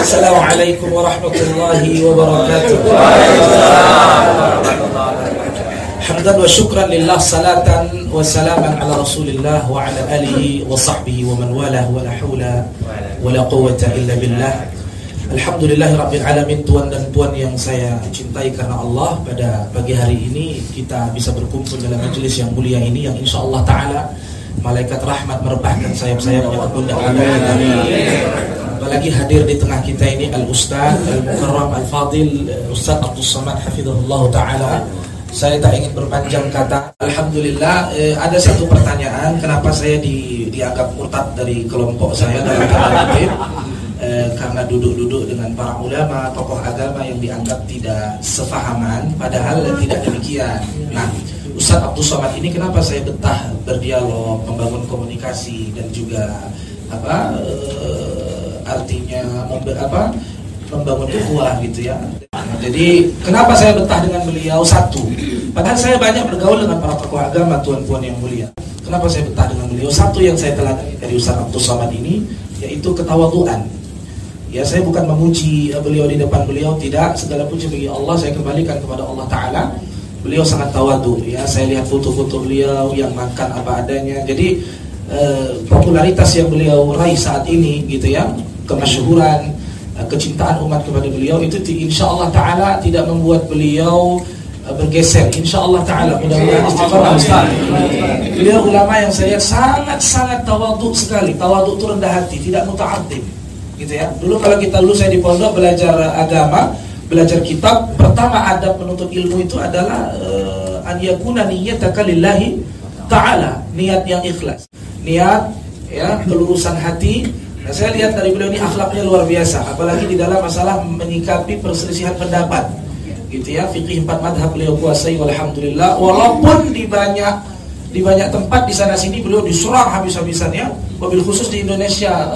Assalamualaikum warahmatullahi wabarakatuh. Hamdan wa syukran lillah, salatan wa salaman ala rasulillah wa ala alihi wa sahbihi wa man walah, wa la hawla wa la quwwata illa billah. Alhamdulillahi rabbil alamin. Tuan dan puan yang saya cintai karena Allah, pada pagi hari ini kita bisa berkumpul dalam majelis yang mulia ini, yang insyaallah ta'ala malaikat rahmat merebahkan sayap-sayapnya ke pundak kita. Apalagi hadir di tengah kita ini Al-Ustaz Al-Mukarram Al-Fadil Ustaz Abdul Somad hafizahullah ta'ala. Saya tak ingin berpanjang kata. Alhamdulillah, ada satu pertanyaan, kenapa saya dianggap murtad dari kelompok saya dalam tanda kutip, karena duduk-duduk dengan para ulama, tokoh agama yang dianggap tidak sefahaman, padahal tidak demikian. Nah, Ustaz Abdul Somad ini kenapa saya betah berdialog, membangun komunikasi dan juga artinya membangun ukhuwah gitu ya. Jadi kenapa saya betah dengan beliau? Satu, padahal saya banyak bergaul dengan para tokoh agama, tuan-puan yang mulia. Kenapa saya betah dengan beliau? Satu yang saya teladani dari Ustaz Abdul Somad ini, yaitu ketawaduan. Ya, saya bukan memuji beliau di depan beliau, tidak. Segala puji bagi Allah, saya kembalikan kepada Allah Ta'ala. Beliau sangat tawadu. Ya, saya lihat foto-foto beliau yang makan apa adanya. Jadi popularitas yang beliau raih saat ini gitu ya, kemasyhuran, kecintaan umat kepada beliau itu insyaallah ta'ala tidak membuat beliau bergeser, insyaallah ta'ala. Mudah-mudahan istiqamah Ustaz. Beliau ulama yang saya sangat tawadhu sekali. Tawadhu itu rendah hati, tidak muta'addib gitu ya. Dulu saya di pondok belajar agama, belajar kitab, pertama adab menuntut ilmu itu adalah an yakuna niyyataka lillahi ta'ala, niat yang ikhlas, niat ya, kelurusan hati. Nah, saya lihat dari beliau ini akhlaknya luar biasa, apalagi di dalam masalah menyikapi perselisihan pendapat gitu ya. Fikih 4 madhab beliau kuasai, walhamdulillah. Walaupun di banyak tempat di sana sini beliau diserang habis-habisannya, wabil khusus di Indonesia.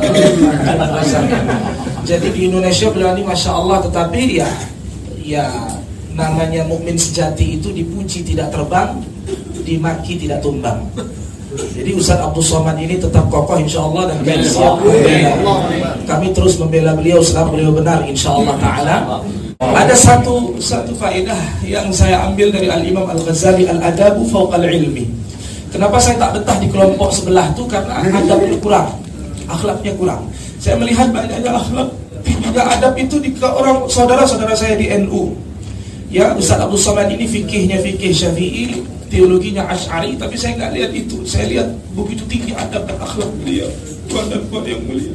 Jadi di Indonesia beliau ini masya Allah, tetapi ya namanya mukmin sejati itu dipuji tidak terbang, dimaki tidak tumbang. Jadi Ustaz Abdul Somad ini tetap kokoh insyaallah, dan kami siap membela. Kami terus membela beliau selama beliau benar insyaallah ta'ala. Ada satu faedah yang saya ambil dari Al-Imam Al-Ghazali, Al-Adabu fawqal ilmi. Kenapa saya tak betah di kelompok sebelah itu? Karena adabnya kurang, akhlaknya kurang. Saya melihat banyaknya akhlak, tidak adab itu di orang saudara-saudara saya di NU. Ya, Ustaz Abdul Somad ini fikihnya fikih Syafi'i, teologinya Asy'ari, tapi saya nggak lihat itu. Saya lihat begitu tinggi adab dan akhlak beliau, tuan dan puan yang mulia.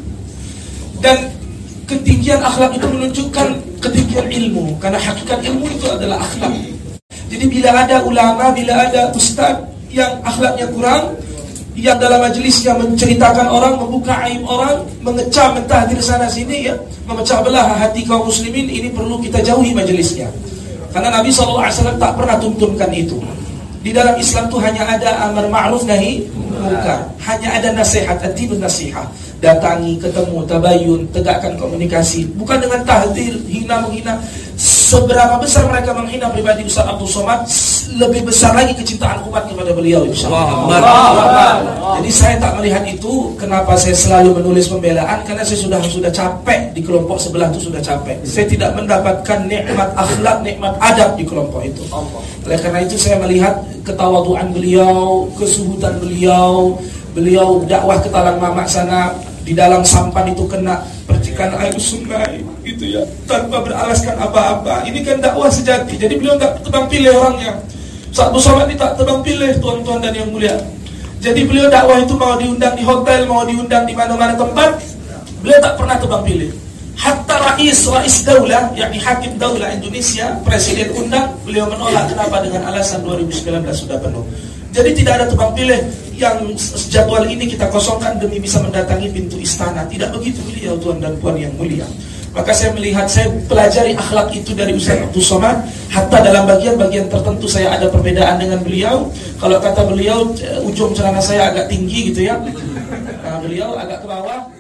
Dan ketinggian akhlak itu menunjukkan ketinggian ilmu, karena hakikat ilmu itu adalah akhlak. Jadi bila ada ulama, bila ada ustaz yang akhlaknya kurang, yang dalam majelisnya menceritakan orang, membuka aib orang, mengecam mentahdir sana sini ya, memecah belah hati kaum muslimin, ini perlu kita jauhi majelisnya. Karena Nabi SAW tak pernah tuntunkan itu. Di dalam Islam itu hanya ada amar ma'ruf nahi munkar, hanya ada nasihat, ad-dinun nasihah. Datangi, ketemu, tabayun, tegakkan komunikasi, bukan dengan tahdir, hina menghina. Seberapa besar mereka menghina pribadi Ustaz Abdul Somad, lebih besar lagi kecintaan umat kepada beliau insyaallah. Jadi saya tak melihat itu. Kenapa saya selalu menulis pembelaan? Karena saya sudah capek di kelompok sebelah itu, sudah capek. Saya tidak mendapatkan nikmat akhlak, nikmat adab di kelompok itu. Oleh karena itu saya melihat ketawaduan beliau, kesubutan beliau dakwah ke Talang Mamak sana, di dalam sampan itu kena percikan air sungai gitu ya, tanpa beralaskan apa-apa. Ini kan dakwah sejati. Jadi beliau tak tebang pilih orangnya. Ustaz Abdul Somad ini tak tebang pilih, tuan-tuan dan yang mulia. Jadi beliau dakwah itu mau diundang di hotel, mau diundang di mana-mana tempat, beliau tak pernah tebang pilih. Hatta rais daulah, yakni hakim daulah Indonesia, presiden undang, beliau menolak. Kenapa? Dengan alasan 2019 sudah penuh. Jadi tidak ada tebang pilih yang jadwal ini kita kosongkan demi bisa mendatangi pintu istana. Tidak begitu beliau, tuan dan puan yang mulia. Maka saya melihat, saya pelajari akhlak itu dari Ustaz Abdul Somad. Hatta dalam bagian-bagian tertentu saya ada perbedaan dengan beliau. Kalau kata beliau, ujung celana saya agak tinggi gitu ya, beliau agak ke bawah.